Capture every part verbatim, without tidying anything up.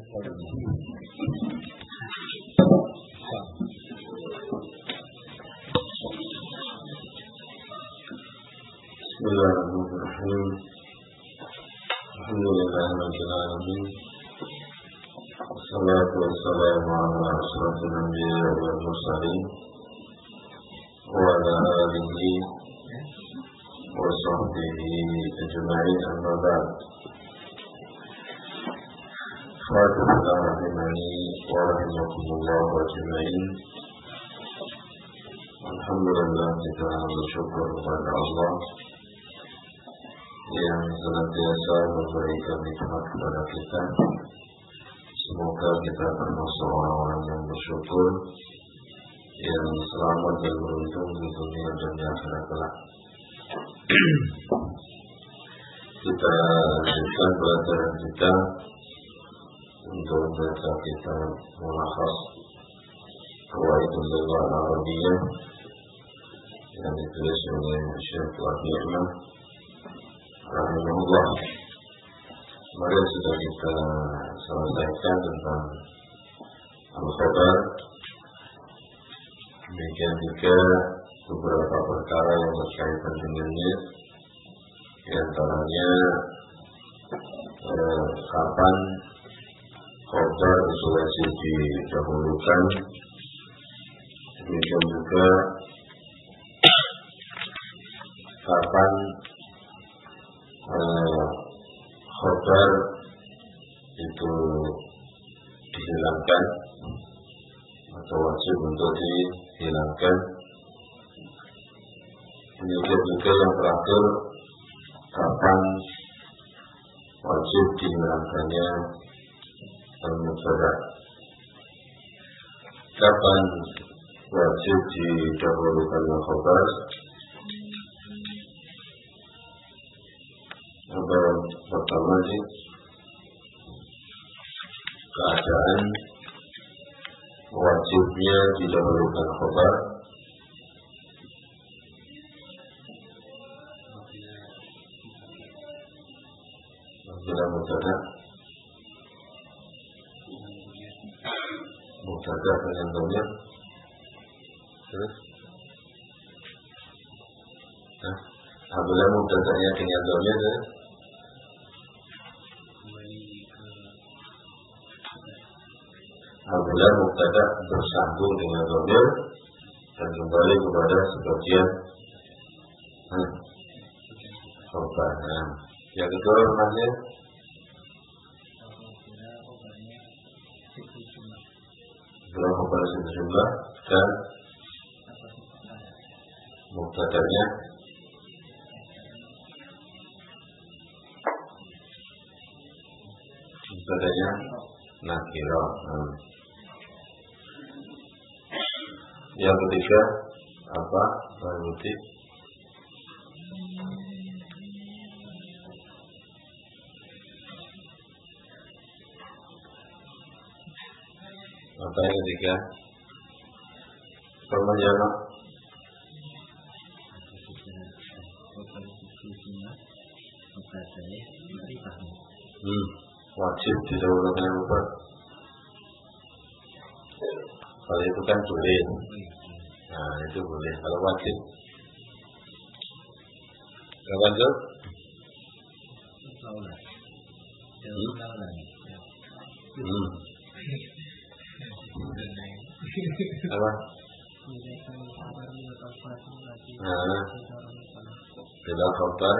Bismillahirrahmanirrahim. Alhamdulillahirabbil alamin. Wassalatu wassalamu ala asyrafil anbiya'i wal mursalin wa ala alihi wa sahbihi ajma'in, amma ba'd. Fatiha rahimani wa rahimakumullah wa ajma'in. Alhamdulillah, kita bersyukur kepada Allah yang senantiasa memberikan nikmat kepada kita. Semoga kita termasuk orang-orang yang bersyukur, yang selamat dan beruntung di dunia dan di akhirat kelak. Kita lanjutkan pelajaran kita untuk membaca kitab Mulakhas Qawaidul Lughah Al-Arabiyyah yang ditulis oleh Syekh Rabi'ah rahimahullah. Kemarin sudah kita selesaikan tentang al-khabar. Demikian juga beberapa perkara yang berkaitan dengannya. Di antaranya eh, kapan khabar itu wajib didahulukan. Demikian juga kapan eh, khabar itu dihilangkan atau wajib untuk dihilangkan. Demikian juga yang terakhir, kapan wajib dihilangkannya al-mubtada. Kapan wajib didahulukan khabar? Yang pertama sih keadaan wajibnya didahulukan khabar apabila mubtada mubtada dengan dhamir. Terus nah, apabila mubtadanya dengan dhamir ya? Apabila mubtada bersambung dengan dhamir dan kembali kepada sebagian hmm, khabar. Nah, yang kedua namanya belum khabar sejumlah dan mubtadanya mubtadanya nakirah. Hmm. Yang ketiga apa? Berarti apa yang ketiga? Permajana. Hmm, wajib didahulukan yang apa? Kalau itu kan boleh. Nah, itu boleh. Kalau wajib gak wajib? Hmm. Hmm. Apa? Nah, bila khabar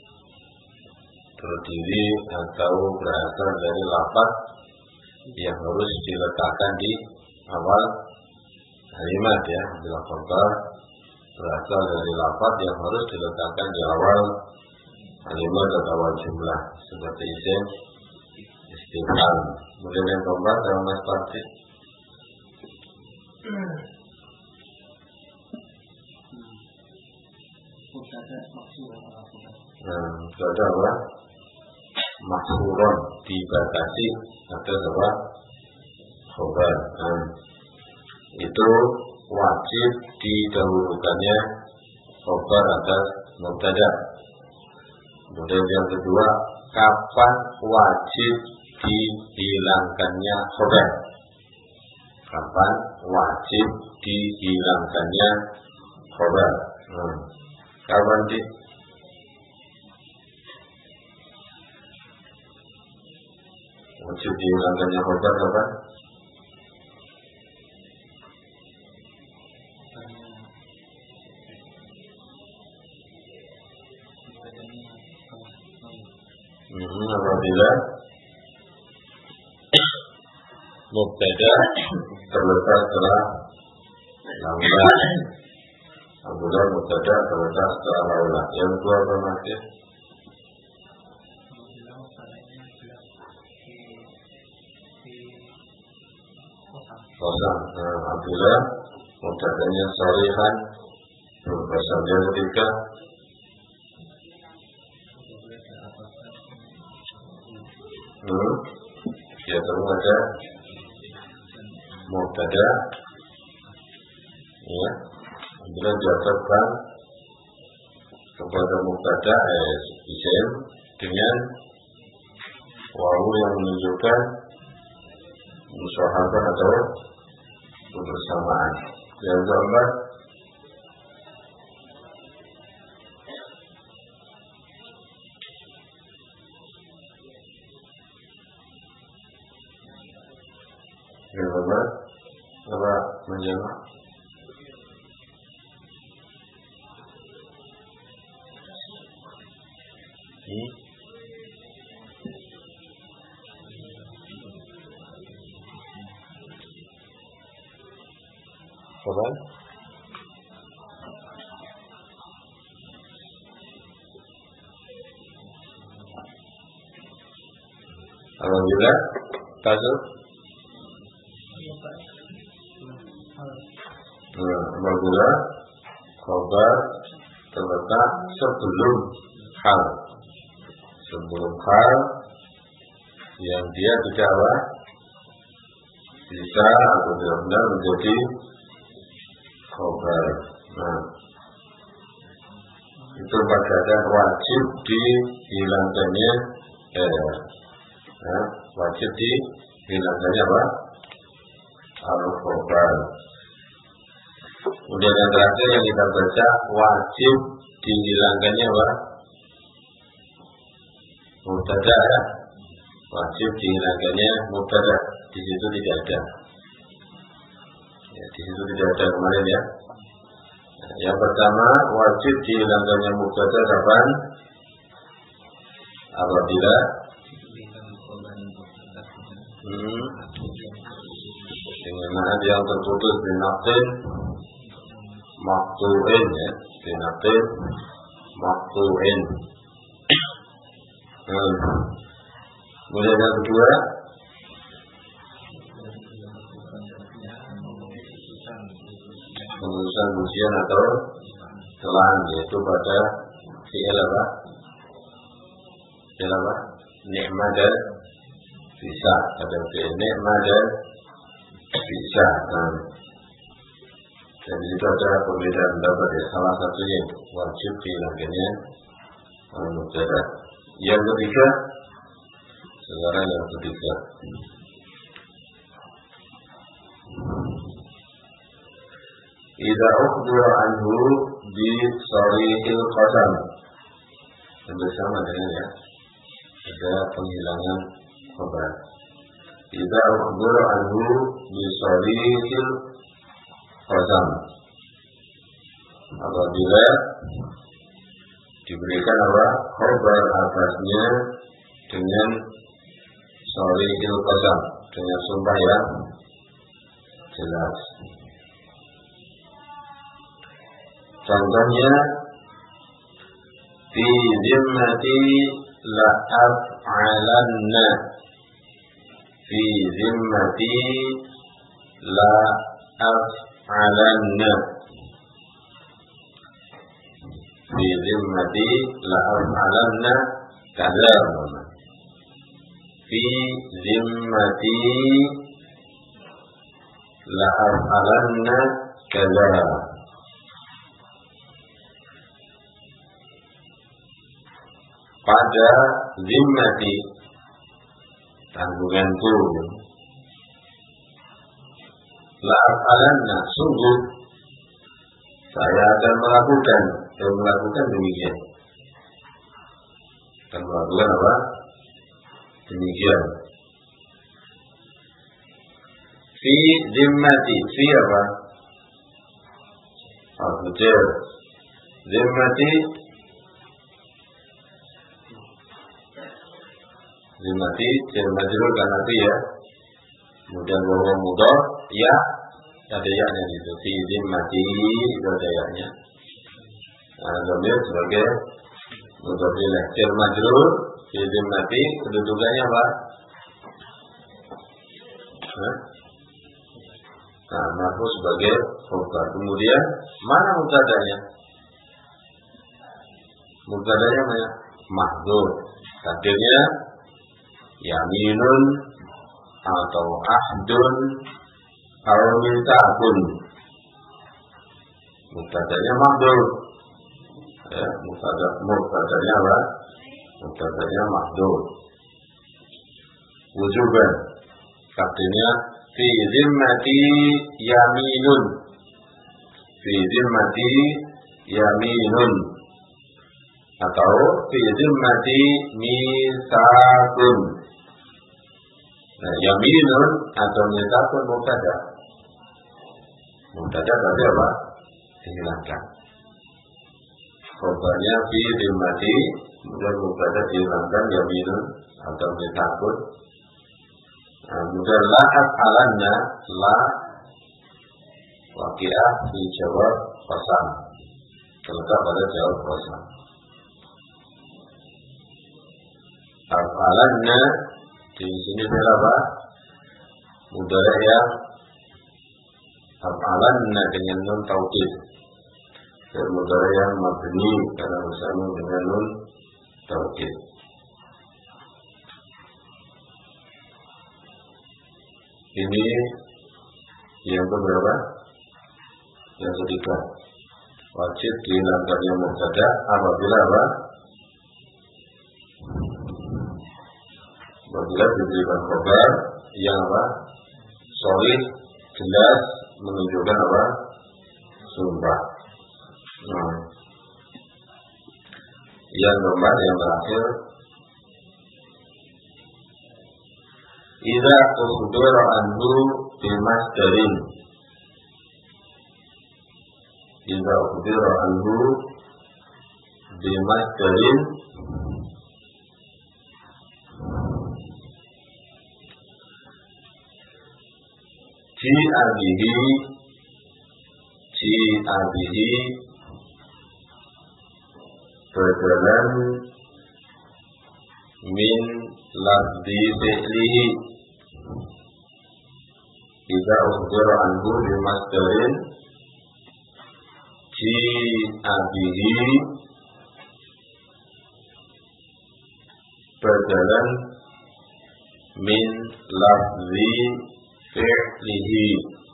terdiri atau berasal dari lafaz yang harus diletakkan di awal kalimat ya. Bila khabar berasal dari lafaz yang harus diletakkan di awal kalimat atau awal jumlah, seperti isim, istifham. Kemudian yang keempat yang Mas Parti. Nah, itu ada apa? Maksuron, dibatasi atau apa? Khabar. Nah, itu wajib didahulukannya khabar atas mubtada. Kemudian yang kedua, kapan wajib dihilangkannya khabar. Kapan wajib dihilangkannya khabar? Hmm. Kapan di? Wajib dihilangkannya khabar kapan? Hmm, apabila mubtada terletak setelah laula. Apabila mubtada terletak setelah laula. Yang kedua apa maksudnya? Kosong. Nah, apabila mubtadanya sharihan berkosong. Yang ketiga Hmm, ya terus ada mubtada, ya, bila diataskan kepada mubtada eh, isim dengan wawu yang menunjukkan musyahabah atau kebersamaan. Yang keempat Yang keempat apa menjawab? Hmm? Apa? Apabila tasuk apabila khabar terletak sebelum hal sebelum hal yang dia tidak apa bisa atau benar-benar menjadi khabar. Nah, itu pada wajib dihilangkannya eh, nah, wajib dihilangkannya apa? Al-khabar. Kemudian yang terakhir yang kita baca wajib dihilangkannya apa? Mubtada ya. Wajib dihilangkannya mubtada. Di situ tidak ada. Ya, di situ tidak ada kemarin ya. Nah, yang pertama wajib dihilangkannya mubtada kapan? Apabila hmm, dengan mana yang terputus binaqin maqtu'in ya, binaqin maqtu'in. Hmm. Kemudian yang kedua pemutusan ujian atau telan, yaitu pada fi'il apa? Fi'il apa? Ni'mah dan bisa. Pada fi'il ni'mah dan bisa. Nah, dan itu ada perbedaan pendapat ya. Salah satunya wajib dihilangkannya mubtada. Yang ketiga, sekarang yang ketiga, idza ukhbira anhu bi sarihil qasam. Yang sama dengan ya, ada penghilangan khabar. Idza ukhbira anhu bi sarihil qasam. Apabila diberikan apa? Khabar atasnya dengan sarihil qasam, dengan sumpah yang jelas. Contohnya fi zimmati la af'alanna, fi zimmati la af'alanna, fi zimmati la af'alanna kaza, fi zimmati la af'alanna kaza. Pada zimmati tanggunganku. La afalanna, sungguh saya akan melakukan, dan melakukan demikian. Akan melakukan apa? Demikian. Fi zimmati, fi apa? Al-Fujir. Zimmati, zimmati, jar majrur karena fi ya. Kemudian wawa mudhaf, ya, ada ya-nya gitu. Fi zimmati, itu ada ya-nya. Nah, dhamir sebagai mudhaf ilaih. Jar majrur, fi zimmati, kedudukannya apa? Hah? Nah, marfu sebagai khabar. Kemudian mana mubtada'nya? Mubtada'nya mana? Mahdhuf. Takdirnya yaminun atau ahdun atau minta'un. Mubtada'nya mahdhuf. Ya, mubtada' mubtada'nya apa? Mubtada'nya mahdhuf. Wujuban. Takdirnya fi zimmati yaminun. Fi zimmati yaminun. Atau fi zimmati misaqun. Nah, yaminun atau misaqun mubtada. Mubtada berarti apa? Dihilangkan. Khabarnya fi zimmati, kemudian mubtada dihilangkan yaminun atau misaqun. Kemudian la af'alanna, la waqi'ah di jawab qasam, terletak pada jawab qasam. Af'alanna di sini adalah apa? Mudhari' yang af'alanna dengan nun taukid. Dan mudhari' yang mabni karena bersama dengan nun taukid. Ini yang keberapa? Yang ketiga. Wajib dihilangkannya mubtada apabila apa? Apabila diberikan khabar yang apa? Sahih, jelas, menunjukkan apa? Sumpah. Nah. Yang keempat, yang terakhir, idza ukhbira anhu bimasdarin. Idza ukhbira anhu bimasdarin ji'a bihi ji'a bihi badalan min lafzi fi'lihi. Idza ukhbira anhu bimasdarin ji'a bihi badalan min lafzi fi'lihi.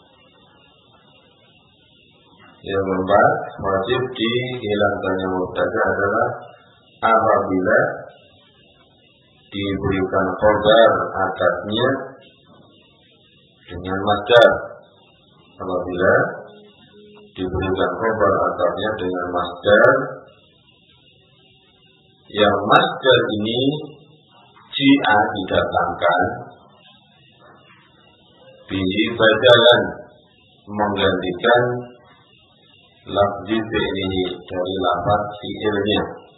Yang keempat, wajib dihilangkannya mubtada adalah apabila diberikan khabar atasnya dengan masdar. Apabila diberikan khabar atasnya dengan masdar, yang masdar ini ji'a didatangkan bihi badalan menggantikan lafzi fi'lihi dari lafaz fi'ilnya.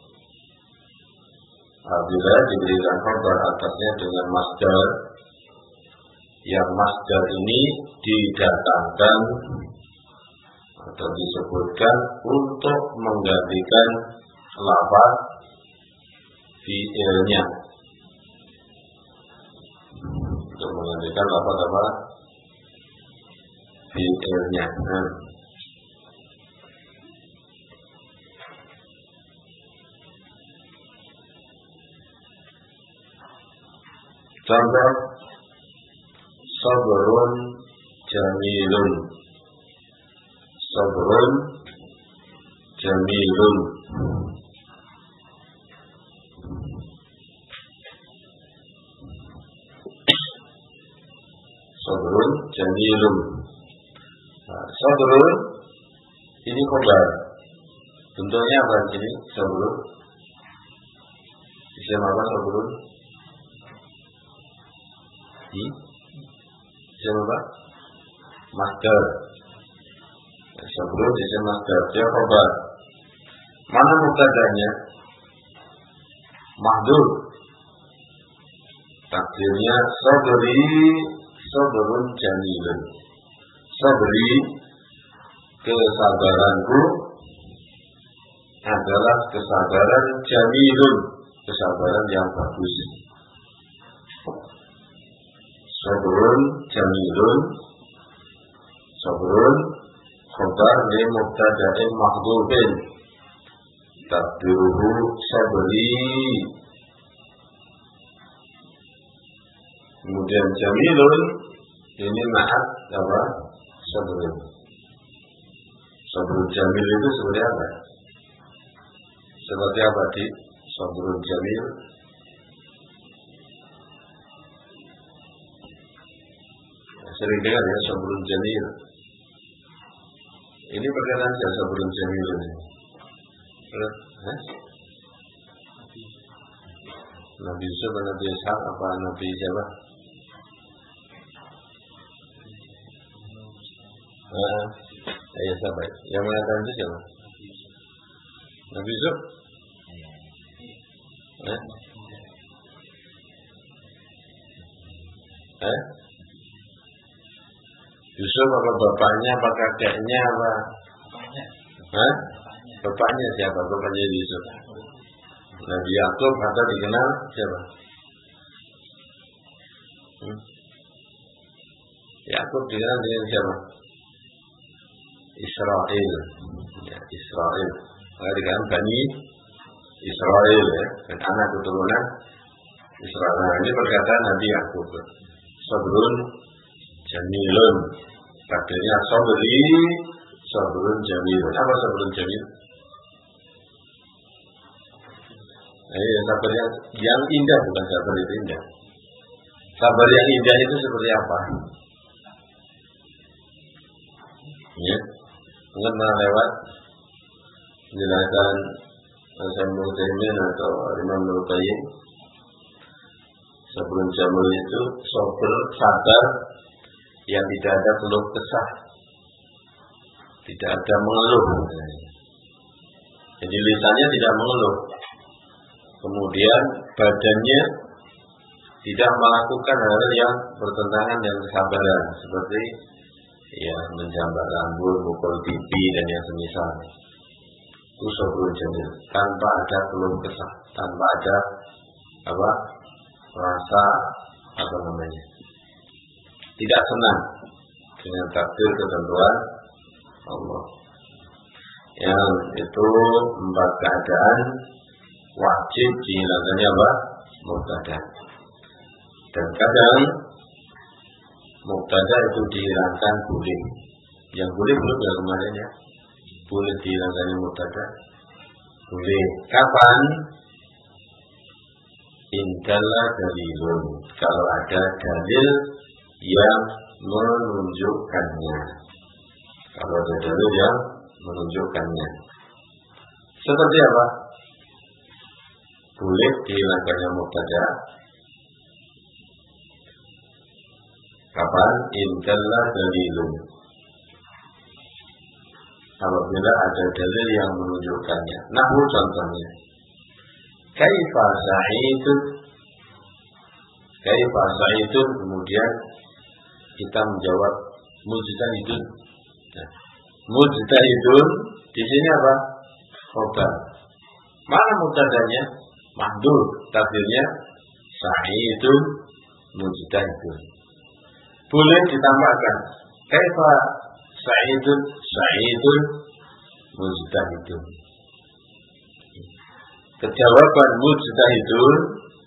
Apabila diberikan khabar atasnya dengan masdar, yang masdar ini didatangkan atau disebutkan untuk menggantikan lafaz fi'ilnya, untuk menggantikan lafaz apa? Fi'ilnya. Nah. Contoh sabrun jamilun. Sabrun jamilun. Sabrun jamilun. Nah, sabrun ini khabar. Bentuknya apa di sini? Sabrun. Isim apa sabrun? Hmm? Isim apa? Masdar. Sabrun isim masdar. Dia khabar. Mana mubtada'nya? Mahdhuf. Takdirnya sabri sabrun jamilun. Sabri kesabaranku adalah kesabaran jamilun, kesabaran yang bagus. Sabrun jamilun. Sabrun khabar li mubtada'in mahdhufin. Takdiruhu sabri. Kemudian jamilun ini ma'at apa? Sabrun. Sabrun jamil itu seperti apa? Seperti apa di sabrun jamil? Sering dengar ya sabrun jamil. Ini perkataan saja sabrun jamil ini. Eh? Nabi Yusuf, Nabi Ishaq, apa Nabi siapa? Ah, ya siapa? Yang mengatakan itu siapa? Nabi Yusuf? Eh? Eh? Yusuf apa bapaknya, apa kakeknya, apa? Hah? Bapaknya siapa? Bapaknya Yusuf. Nabi Yakub atau dikenal siapa? Hmm? Yakub dikenal dengan siapa? Israel. Ya, Israel. Maka dikenal Bani Israel ya, dan anak keturunan Israel. Nah, ini perkataan Nabi Yakub. Sabrun jamilun. Takdirnya sabri sabrun jamilun. Apa sabrun jamil? Eh, sabar yang, yang indah, bukan sabar itu indah. Sabar yang indah itu seperti apa? Ya, mungkin pernah lewat penjelasan Sayyidul Utsaimin atau Imam Al-Qayyim. Sabrun jamil itu sabar, sabar yang tidak ada keluh kesah, tidak ada mengeluh. Jadi lisannya tidak mengeluh. Kemudian badannya tidak melakukan hal yang bertentangan dengan kesabaran, seperti ya menjambat rambut, mukul pipi dan yang semisal. Itu sabrun jamil, tanpa ada keluh kesah, tanpa ada apa rasa apa namanya, tidak senang dengan takdir ketentuan Allah. Yang itu empat keadaan wajib dihilangkannya apa? Mubtada. Dan kadang mubtada itu dihilangkan boleh. Yang boleh belum ya kemarin ya. Boleh dihilangkannya mubtada. Boleh. Kapan? Indalla dalilun. Kalau ada dalil yang menunjukkannya. Kalau ada dalil yang menunjukkannya. Seperti apa? Boleh dihilangkannya mubtada. Kapan? Indalla dalilun. Apabila ada dalil yang menunjukkannya. Nahwu contohnya. Kaifa sa'idun. Kaifa sa'idun. Kemudian kita menjawab mujtahidun. Nah, mujtahidun di sini apa? Khobar. Mana mubtadanya? Mahdhuf. Takdirnya sa'idun mujtahidun. Boleh ditambahkan kaifa sa'idun sa'idun mujtahidun. Kejawaban mujtahidun,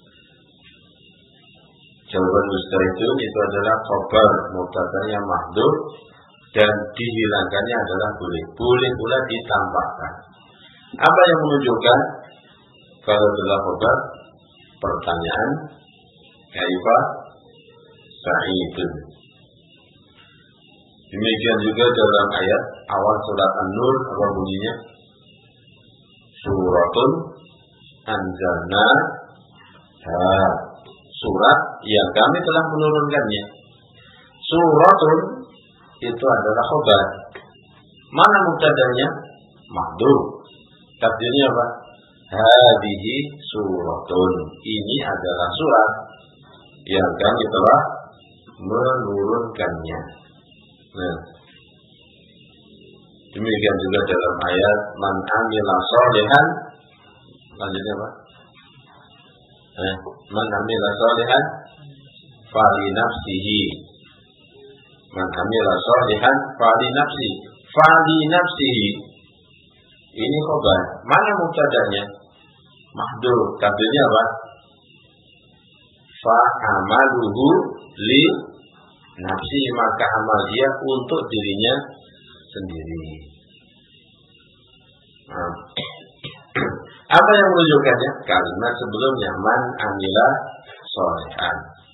jawaban mujtahidun itu adalah khabar mubtadanya mahdhuf dan dihilangkannya adalah boleh. Boleh pula ditambahkan. Apa yang menunjukkan kalau adalah khabar? Pertanyaan kaifa sa'idun. Demikian juga dalam ayat awal surat An-Nur, apa bunyinya? Suratun anzalna ha, surat yang kami telah menurunkannya. Suratun itu adalah khabar. Mana mubtadanya? Mahdhuf. Takdirnya apa? Hadhihi suratun. Ini adalah surat yang kami telah menurunkannya. Nah, demikian juga dalam ayat man amila sholihan. Lanjutnya apa? Eh, man amila sholihan fali nafsihi. Man amila sholihan fali nafsi. Fali nafsihi. Ini khabar. Mana mubtadanya? Mahdhuf. Takdirnya apa? Fa amaluhu li nafsi, maka amal dia untuk dirinya sendiri. Nah, apa yang menunjukkannya? Kalimat sebelumnya man amila sholihan.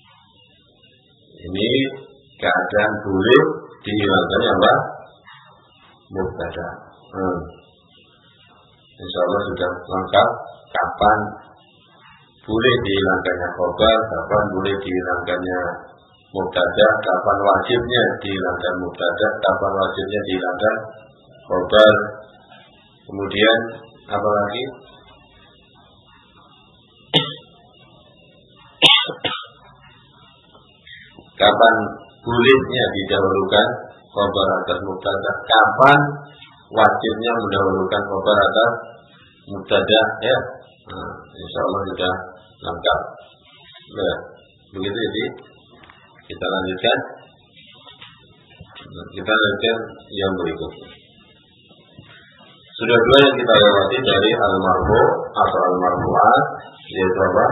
Ini keadaan boleh dihilangkannya apa? Mubtada. Hmm. Insya Allah sudah lengkap. Kapan boleh dihilangkannya khabar, kapan boleh dihilangkannya mubtada, kapan wajibnya dihilangkan mubtada, kapan wajibnya dihilangkan khabar. Kemudian apa lagi? Kapan bolehnya didahulukan khabar atas mubtada, kapan wajibnya mendahulukan khabar atas mubtada, ya. Nah, insya Allah sudah lengkap. Nah, begitu jadi kita lanjutkan. Nah, kita lanjutkan yang berikutnya. Sudah dua yang kita lewati dari al-marfu atau al-marfu'at, yaitu apa?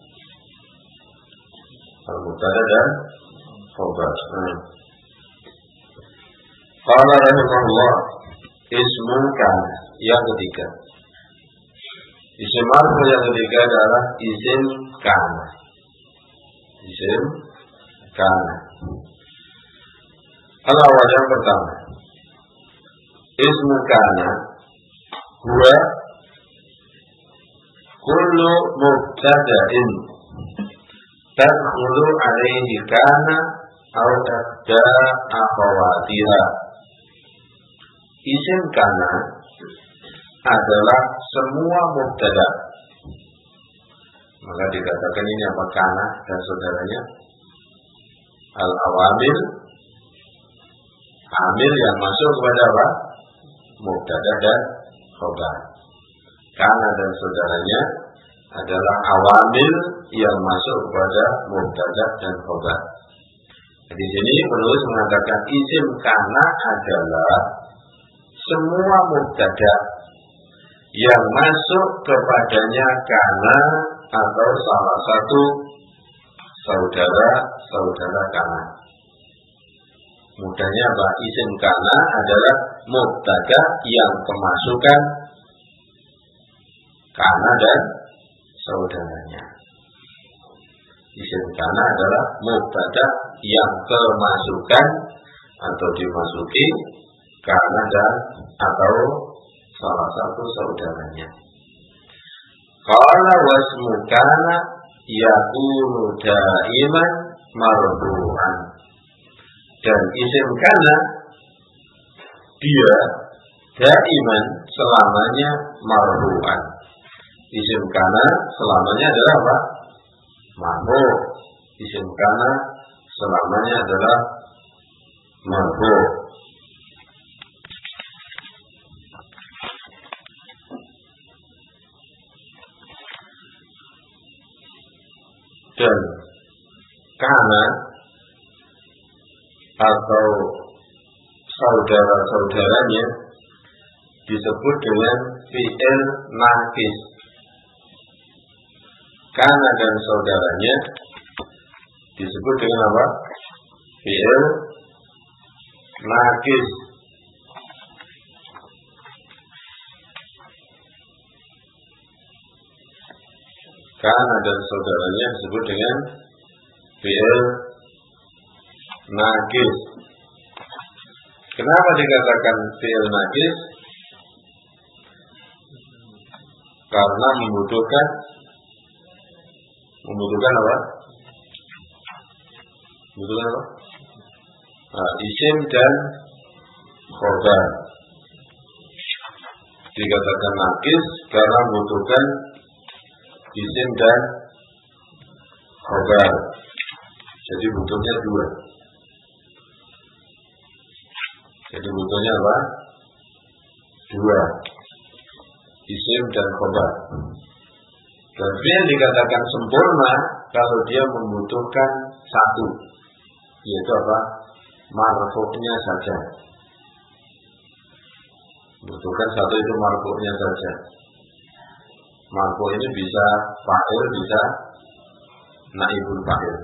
Al-mubtada dan khabar. Nah. Qala rahimahullah, ismun kana, yang ketiga. Isim marfu yang ketiga adalah isim kana. Isim kana. Al-awwal yang pertama. Ismu kana huwa kullu mubtada'in tadkhulu alaihi kana aw ihda akhawatiha. Isim kana adalah semua mubtada. Maka dikatakan ini apa? Kana dan saudaranya. Al-awamil, amil yang masuk kepada apa? Mubtada dan khabar. Kana dan saudaranya adalah awamil yang masuk kepada mubtada dan khabar. Di sini penulis mengatakan isim kana adalah semua mubtada yang masuk kepadanya kana atau salah satu saudara-saudara kana. Mudahnya apa? Isim kana adalah mubtada yang kemasukan kana dan saudaranya. Isim kana adalah mubtada yang kemasukan atau dimasuki kana dan atau salah satu saudaranya. Qala wasmu kana yakunu daiman marfu'an. Dan isim kana dia daiman selamanya marfu'an. Isim kana selamanya adalah apa? Marfu'. Isim kana selamanya adalah marfu'. Dan kana atau saudara-saudaranya disebut dengan fi'il naqis. Kana dan saudaranya disebut dengan apa? Fi'il naqis. Kana dan saudaranya disebut dengan fi'il naqis. Kenapa dikatakan fi'il naqis? Karena membutuhkan membutuhkan apa? Membutuhkan apa? Nah, isim dan khobar. Dikatakan naqis karena membutuhkan isim dan khobar. Jadi butuhnya dua. Jadi butuhnya apa? Dua. Isim dan khobar. Dan fi'il dikatakan sempurna kalau dia membutuhkan satu, yaitu apa? Marfu'nya saja. Membutuhkan satu itu marfu'nya saja. Marfu' ini bisa fa'il, bisa naibul fa'il.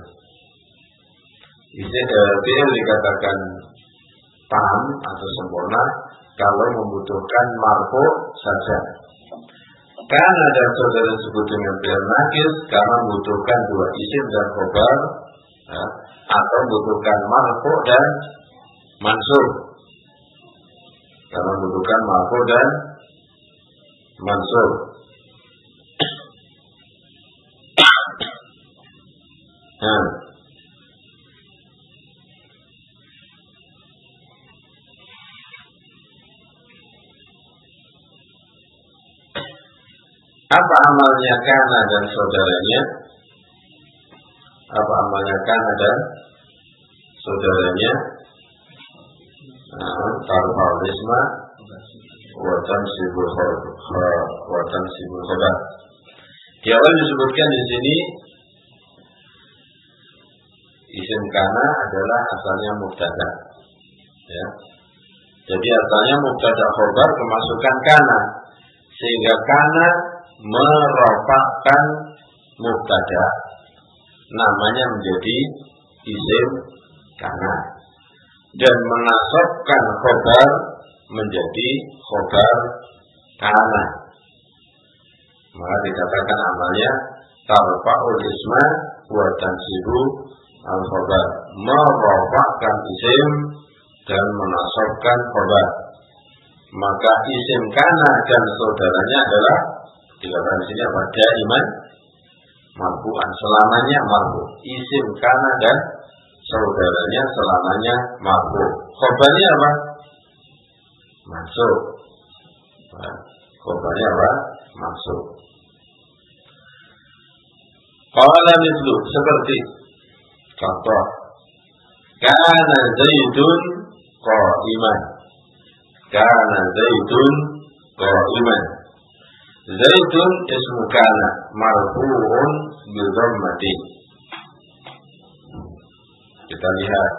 Isim fi'il dikatakan tam atau sempurna kalau membutuhkan marfu' saja. Karena ada saudara disebut dengan fi'il naqis karena membutuhkan dua isim dan khobar, ya, atau membutuhkan marfu' dan mansub. Karena membutuhkan marfu' dan mansub. Nah, apa amalnya Kana dan saudaranya? Apa amalnya Kana dan saudaranya? Tarfa'ul isma wa tansibul khabar wa tansibul khabar. Di awal disebutkan di sini isim Kana adalah asalnya mubtada. Ya. Jadi asalnya mubtada khabar kemasukan Kana, sehingga Kana merofakkan mubtada, namanya menjadi isim Kana, dan menasabkan khobar menjadi khobar Kana. Maka dikatakan amalnya tarfa'ul isma wa tansibu al khobar, merofakkan isim dan menasabkan khobar. Maka isim Kana dan saudaranya adalah dikatakan di sini apa? Daiman marfu'an, selamanya marfu'. Isim Kana dan saudaranya selamanya marfu'. Khobarnya apa? Mansub. Khobarnya apa? Mansub. Qala mithlu, seperti contoh, kana Zaidun qa'iman. Kana Zaidun qa'iman. Zaidun ismu kana marfu'un bi dhammati. Kita lihat.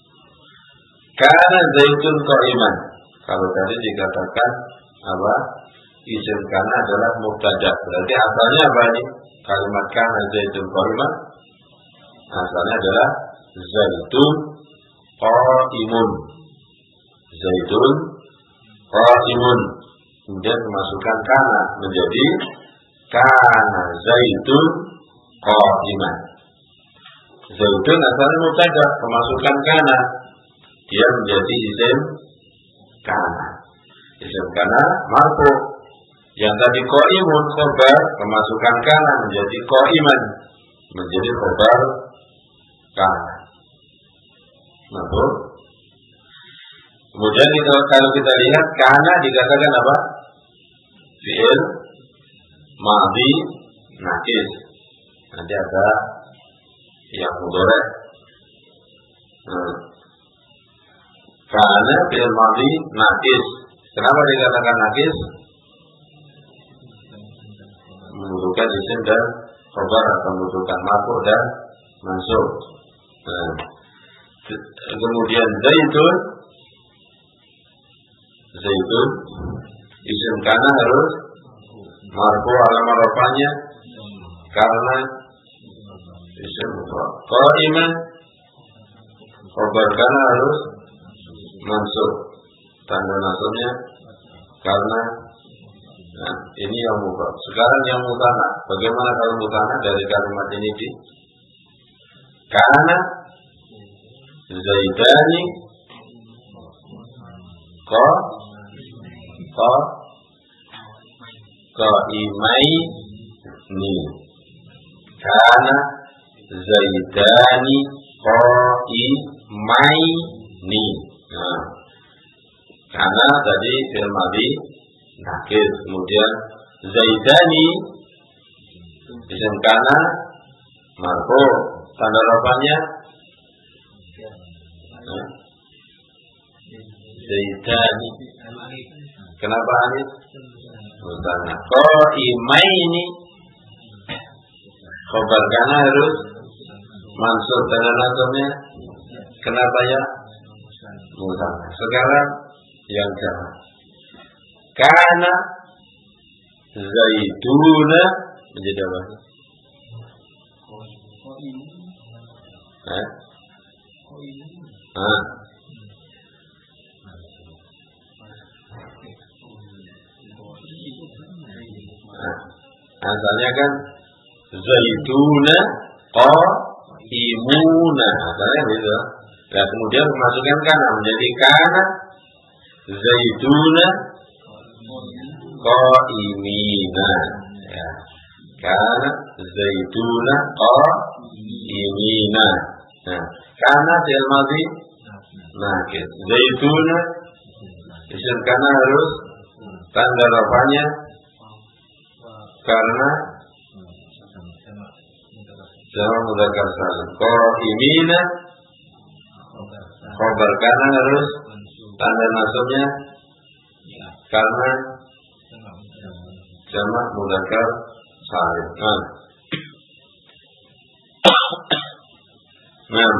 Kana Zaidun qa'iman. Kalau tadi dikatakan apa? Isim kana adalah mubtada. Berarti asalnya apa ini? Kalimat kana Zaidun qa'iman asalnya adalah Zaidun qa'imun. Zaidun qa'imun. Kemudian memasukkan kana menjadi kana Zaidun qa'iman. Zaidun asalnya mubtada, kemasukan kana, dia menjadi isim kana. Isim kana marfu'. Yang tadi qa'imun khobar, kemasukan kana menjadi qa'iman, menjadi khobar kana. Marfu'. Kemudian kita, kalau kita lihat kana dikatakan apa? Fi'il madhi naqis. Nanti ada yang mudhari'. Hmm. Kana fi'il madhi naqis. Kenapa dikatakan naqis? Membutuhkan isim dan khobar atau membutuhkan marfu' dan mansub. Nah. Kemudian Zaidun, Zaidun isim kana harus marfu' alamat rafa'nya karena isim mudhari'. Qa'iman khobar kana harus mansub, tanda nasabnya karena nah, ini yang mubham. Sekarang yang mutana. Bagaimana kalau mutana dari kalimat ini di kana Zaidani Ko Ko Qaimai Ni. Kana Zaidani Qaimai Ni. Nah, karena tadi fi'il madhi nakir, kemudian Zaidani isim kana marfu, tanda rafanya nah, Zaidani. Kenapa alif? Mutana. Qaimaini khabar kana harus mansub, tanda nasabnya kenapa ya? Mutana. Sekarang yang jamak. Kana Zaiduna menjadi apa? Hah? Hah? Asalnya kan Zaiduna Qaimuna, asalnya gitu. Nah, kemudian memasukkan kana menjadi kana Zaiduna Qaimina. Ya. Kana Zaiduna Qaimina. Nah, kana fi'il madhi nakir. Zaiduna isim kana harus tanda rafanya karena jamak mudzakkar salim. Qaimina khabar kana harus tanda nasabnya karena jamak mudzakkar salim. Nah. Nah.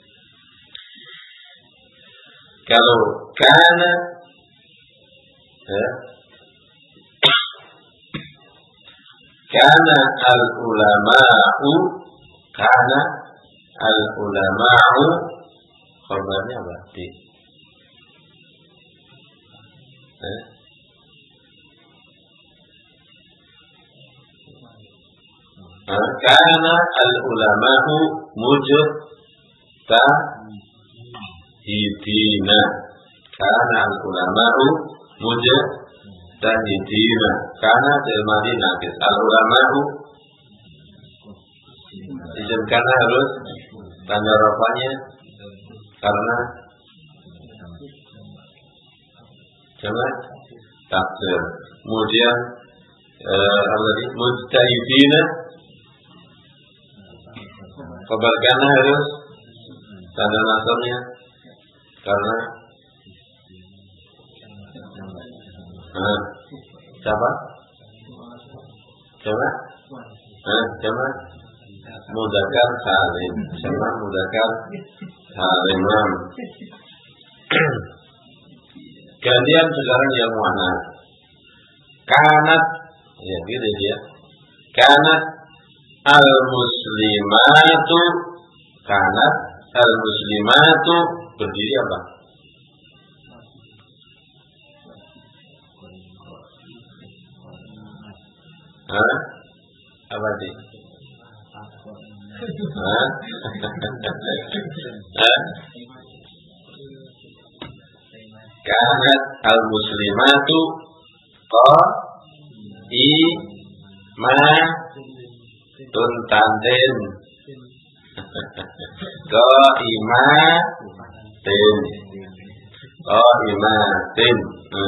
Kalau kana ya, kana al-ulama'u, kana al-ulama'u khabarnya apa? Di eh? Kana al-ulama'u mujtahidina. Kana al-ulama'u mujtahidina. Kana fi'il madhi nakis. Al-ulama'u isim kana harus tanda rafanya karena jamak taksir. Kemudian eh, apa tadi? Mujtahidina khabar kana harus tanda nasabnya karena nah, siapa? Coba? Nah, coba mudzakkar salim. Sama mudzakkar salim. Kemudian sekarang yang mana? Kanat, ya gitu dia. Kanat al-muslimatu, kanat al-muslimatu berdiri apa? Hah? Apa sih? Hah? Hah? Kanat al-muslimatu qa'imatun tantin qa'imatin qa'imatin.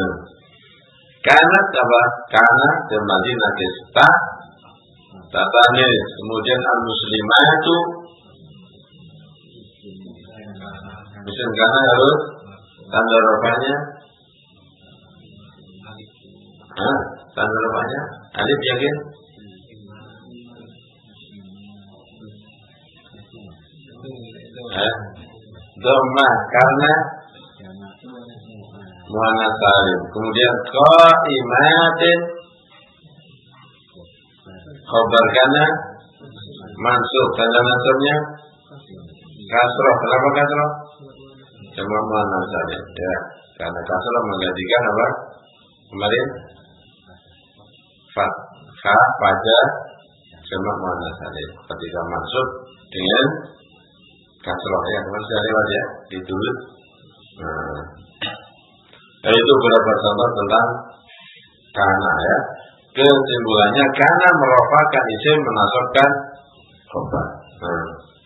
Kanat apa? Kanat kembali nakis ta tatanis. Kemudian al-muslimatu isim kana harus tanda rafanya Hah? Tanda rafanya alif, yakin? Eh? Dhammah karena muannats salim. Kemudian qaimatin khabar kana mansub, tanda nasabnya kasroh. Kenapa kasroh? Jamak muannats salim. Ya, karena kasroh menggantikan apa? Kemarin fa fa pada jamak muannats salim. Ketika mansub dengan kasroh ya, kemarin sudah lewat ya, ditulis. Nah, Nah, itu beberapa contoh tentang kana ya. Kesimpulannya kana merupakan isim menasabkan khobar. Nah.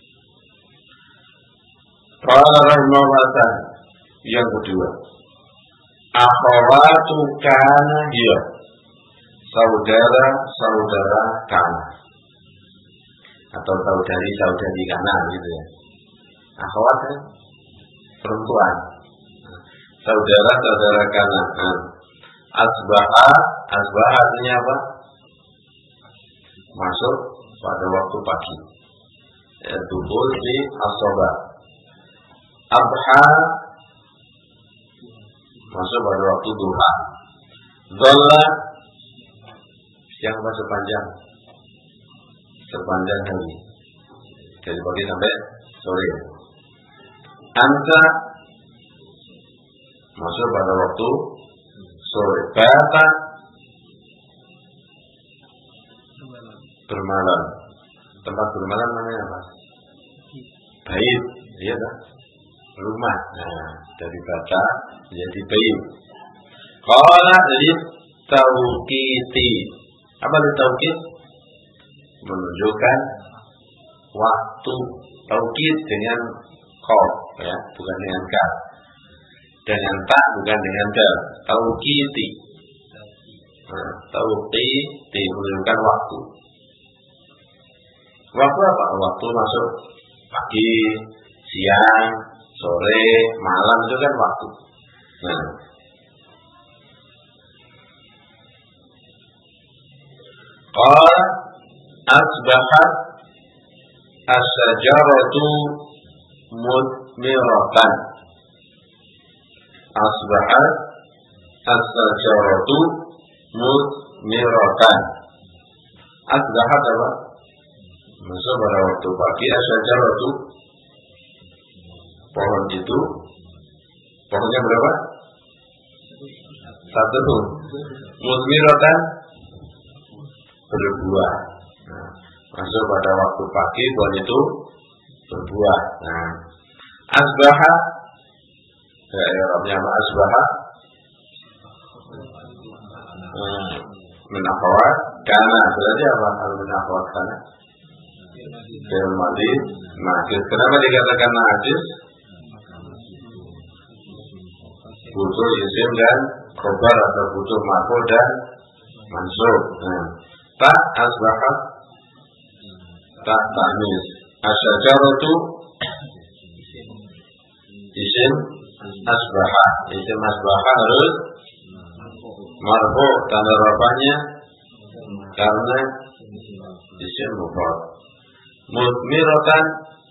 Qala rahimahullah yang kedua. Akhawatu kana hiya. Saudara-saudara kana. Atau saudari-saudari kana gitu ya. Akhwat kan perempuan. Saudara-saudara kana. Nah. Asbaha, asbaha artinya apa? Masuk pada waktu pagi. Ya, dubul di asoba. Abha masuk pada waktu duha. Dola yang apa sepanjang sepanjang hari dari pagi sampai sore. Anta masuk pada waktu sore. Bata bermalam. Tempat bermalam namanya apa? Bait, iya kan? Rumah. Nah, dari bata menjadi bait. Qala li tauqiti. Apa itu tauqit? Menunjukkan waktu. Tauqit dengan qaf ya, bukan dengan ka. Dengan tak bukan dengan dal. Tauqiti. Nah, tauqiti menunjukkan waktu. Waktu apa? Waktu masuk pagi, siang, sore, malam itu kan waktu. Nah, qala asbahat as-sajaratu mudmiratan. Asbahat as-sajaratu mudmiratan. Asbahat apa? Masuk pada waktu pagi. As-sajaratu pohon itu, pohonnya berapa? Satu. Mudmiratan berbuah. Nah, masuk pada waktu pagi pohon itu berbuah. Nah, asbaha ya Arabnya apa? Asbaha hmm, min akhawat kana berarti apa kalau min akhawat kana? Fi'il madhi naqis. Kenapa dikatakan naqis? Butuh isim dan khobar atau butuh maf'ul dan mansub. Nah, ta asbahat ta tanis. Asyajaratu isim asbaha. Isim asbaha harus marfu tanda rafanya karena isim mufrad. Mudmiratan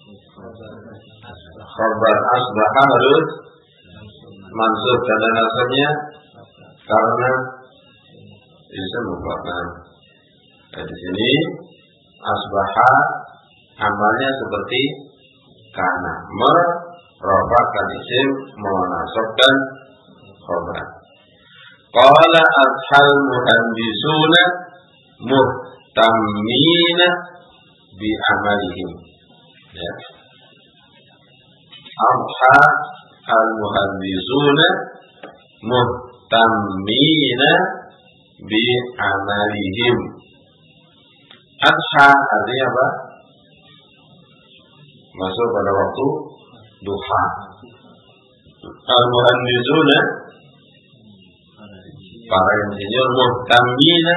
khabar asbaha harus mansub tanda nasabnya karena isim mufrad. Nah, di sini asbaha amalnya seperti kana, merofakkan isim, menasabkan khabar. Qala ashal muhandisuna muhtammina bi amalihim. Ya. Asha al muhandisuna muhtammina bi amalihim. Asha artinya apa? Masuk pada waktu duha. Al muhandisuna para insinyur muhtammina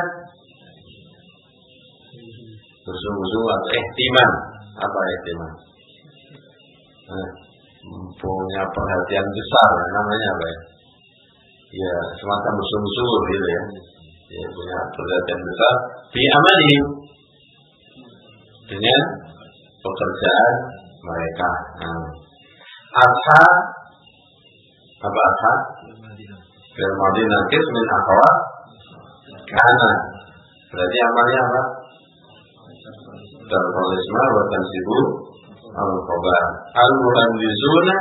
bersungguh-sungguh atau ihtimam. Apa ihtimam? Nah, punya perhatian besar, namanya apa ya? Ya semacam bersungguh-sungguh gitu ya. Ya punya perhatian besar fi amalihim dengan pekerjaan mereka. Nah, asha apa asha? Fi'il madhi naqis min akhawat kana. Berarti amalnya apa? Tarful isma wa tansibu al-khabar. Al-muhandisuna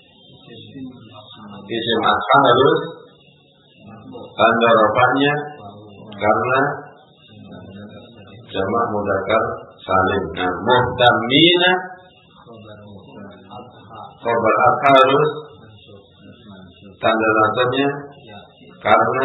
isim asha harus tanda rafanya karena jamak mudzakkar salim. Nah, muhtammina khabar asha harus tanda nasabnya karena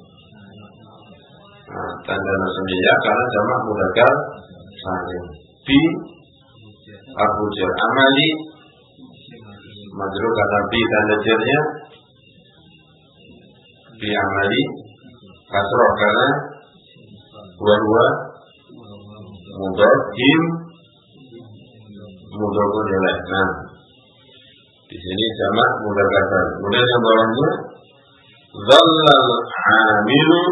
nah, tanda nasabnya ya karena jamak mudzakkar salim. Bi harfu jar amali majrur karena bi tanda jarnya bi amali kasroh karena dua dua mudhaf him mudhaf ilaih. Nah, di sini jamak mudzakkar salim. Kemudian yang bawahnya dhallal amilu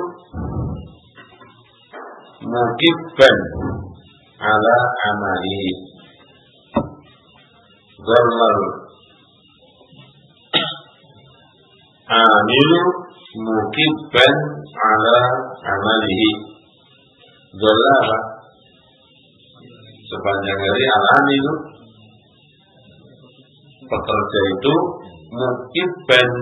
mukibban ala amali. Dhallal amilu mukibban ala amalihi. Dhalla apa? Sepanjang hari al-amilu pekerja itu mukibban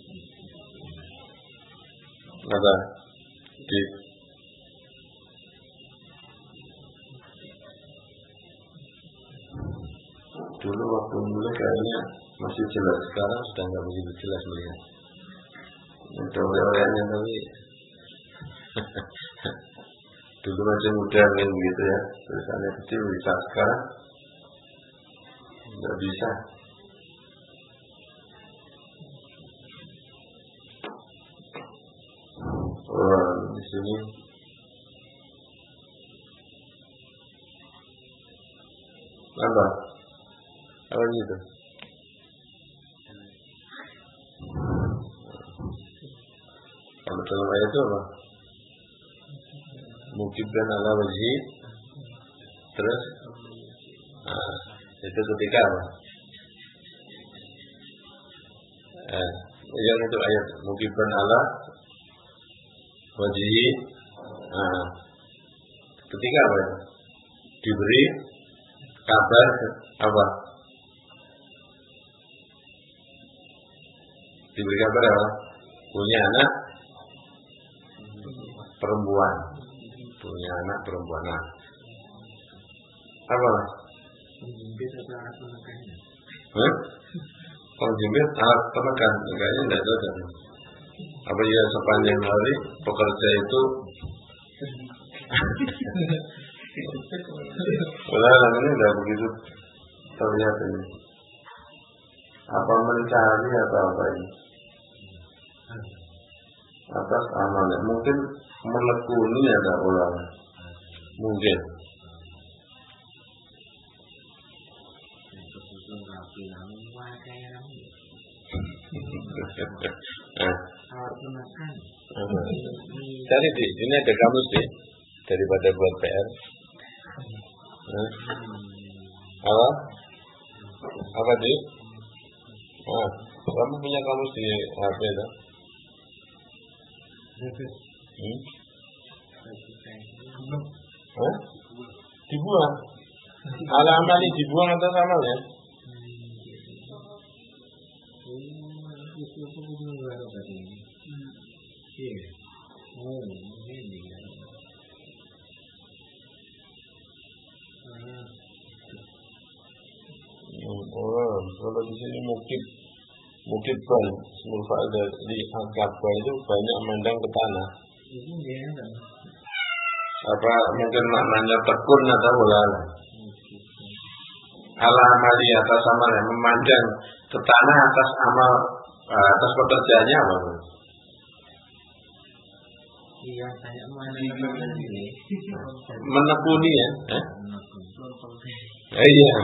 apa? Di dulu waktu mulai kayaknya masih jelas, sekarang sudah nggak begitu jelas melihat. Itu oleh-olehnya tapi dulu masih muda kan gitu ya, tulisannya kecil bisa, sekarang nggak bisa. Oh, di sini apa? Apa gitu? Kalau dalam ayat itu apa? Mukibban ala wajhi. Terus nah, itu ketika apa? Eh, yang itu ayat mukibban ala wajhi. Nah, ketika apa itu? Diberi kabar apa? Diberi kabar apa? Punya anak perempuan, punya anak perempuan. Nah, apa? Penjimbit atau alat penekannya? Hah? Penjimbit alat penekan, kayaknya tidak cocok. Apa ya sepanjang hari pekerja itu? Udah, ini udah begitu terlihat ini. Apa mencari atau apa ini? Atas amalnya mungkin menekuni ada ulama mungkin cari di sini ada kamus deh daripada buat P R. Apa apa sih? Ah, kamu punya kamus di H P itu? Hmm? Hah? Dibuang? Ala amali dibuang atau sama ya? Oh, kalau di sini mukib mukib ban, semua faedah di angkat itu banyak memandang ke tanah. Apa mungkin maknanya tekun atau ular? Ala amali atas amal yang memandang ke tanah atas amal atas pekerjaannya apa? Iya, saya menekuni. Menekuni ya? Eh? Eh, iya.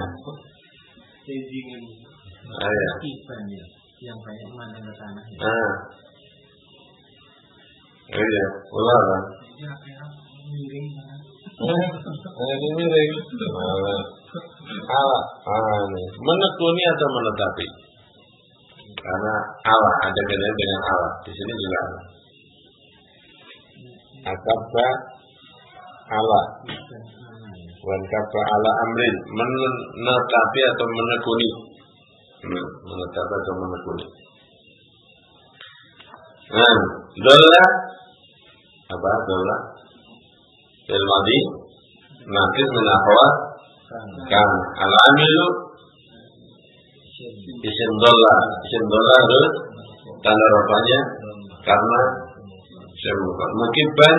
Ah, ya. Yang banyak memandang ke tanah. Ah. Oh, iya, ular kan? Ini miring. Allah, ah, nih. Menekuni atau menetapi? Karena Allah ada bedanya dengan Allah. Di sini juga Allah. Akabba Allah. Wan kabba ala amrin, menetapi atau menekuni. Menetapi atau menekuni. Nah, dola apa dola? Fil madi nakis min akhwat kan al-amilu isim dola isim dola itu tanda rafanya karena isim mufrad. Mukibban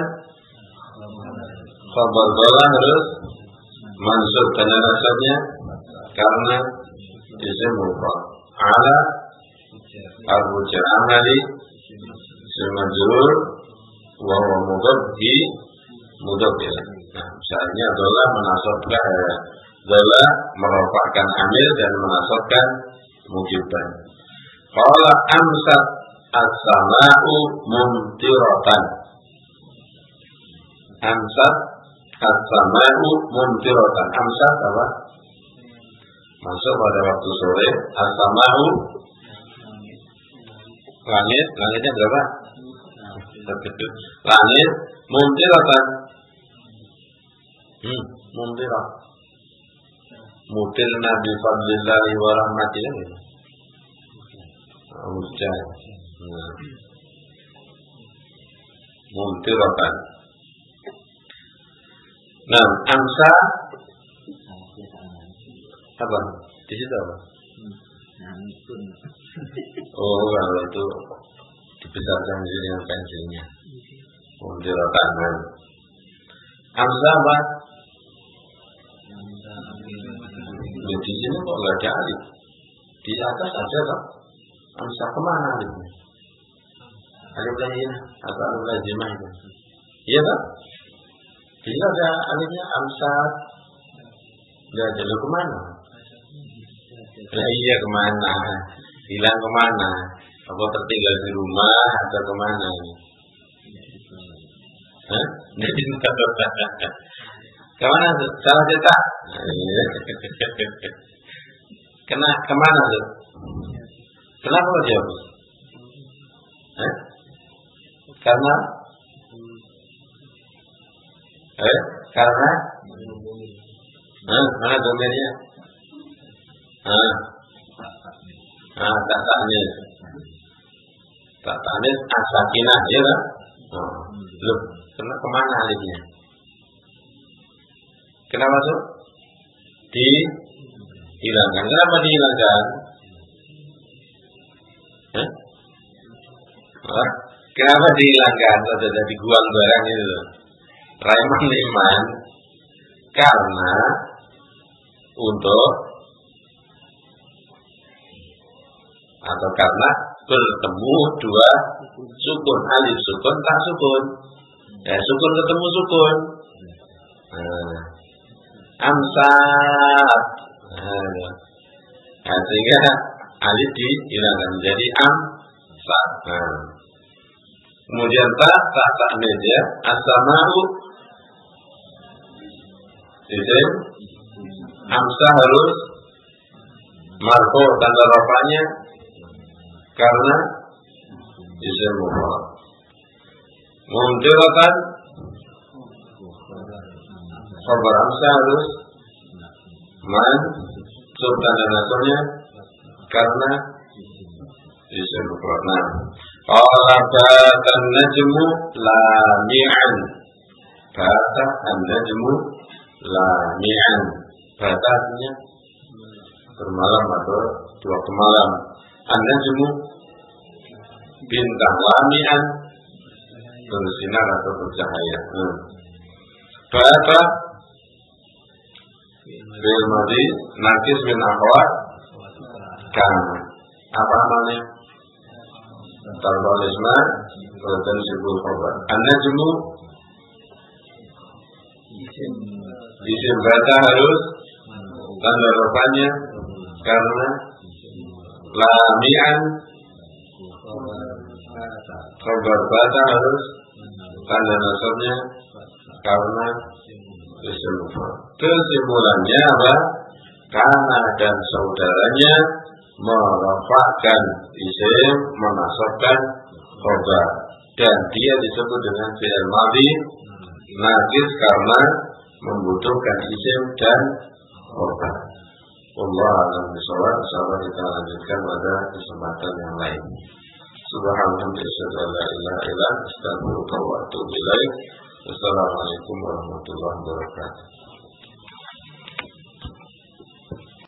khabar dalla harus mansub tanda nasabnya karena isim mufrad. Ala harfu jar amali isim majrur wa huwa mudhaf bi mudhaf ilaih. Nah, misalnya dalla menasabkan dalla merofakkan amil dan menasabkan mukibban. Qala amsat as-sama'u mumtiratan. Amsat as-sama'u mumtiratan. Amsat apa? Masuk pada waktu sore. As-sama'u langit. Langitnya berapa? Langit mumtiratan. Hmm, mumtirat. Mutirna bi fadlillahi wa rahmatihi. Hujan. Nah. Mumtiratan. Nah, amsa apa? Di situ apa? Oh, kalau itu dibesarkan di sini dengan pensilnya. Mumtiratan. Amsa apa? Di sini kok nggak ada alif. Di atas ada kan? Amsa kemana alifnya? Alif lain atau alif lazimah itu? Iya kan? Di sini ada alifnya amsa. Nggak ada, lo kemana? Lah iya kemana? Hilang kemana? Apa tertinggal di rumah atau kemana? Hah? Jadi kemana tuh? Salah cetak? Kena kemana tuh? Kenapa lo jawab? Eh? Karena? Eh? Karena? Eh? Mana domainnya? Ah, ah, tak tanis, tak tanis asakinah, ya kan? Oh, loh, kena kemana alifnya? Kenapa tuh? Dihilangkan. Kenapa dihilangkan? Eh? Oh, kenapa dihilangkan? Sudah jadi guang barang itu. Raiman liman. Karena untuk atau karena bertemu dua sukun, alif sukun tak sukun. Ya, sukun ketemu sukun. Nah, amsat. Nah, nah, sehingga alif dihilangkan menjadi amsat. Nah, kemudian tak tak tak meja as-sama'u. Jadi amsa harus marfu tanda rafanya karena isim mufrad. Mumtiratan khabar amsa harus mansub tanda nasabnya karena isim mufrad. Nah, qala batan najmu lami'an. Bata an-najmu lami'an. Bata artinya bermalam atau dua malam. An-najmu bintang, lami'an bersinar atau bercahaya. Hmm. Bata bil madhi nakis min akhwat kan. Apa namanya? Tarbal isma dan sibul khabar. An-najmu isim bata harus tanda rafanya karena lami'an. Khabar bata harus tanda nasabnya karena isim mufrad. Kesimpulannya apa? Karena dan saudaranya merafakkan isim, menasabkan khabar, dan dia disebut dengan fi'il madhi nakis karena membutuhkan isim dan khabar. Wallahu a'lam bishawab. Insyaallah kita lanjutkan pada kesempatan yang lain. Subhanallah, la ilaha illa anta, astaghfiruka wa atubu ilaik. Wassalamualaikum warahmatullahi wabarakatuh.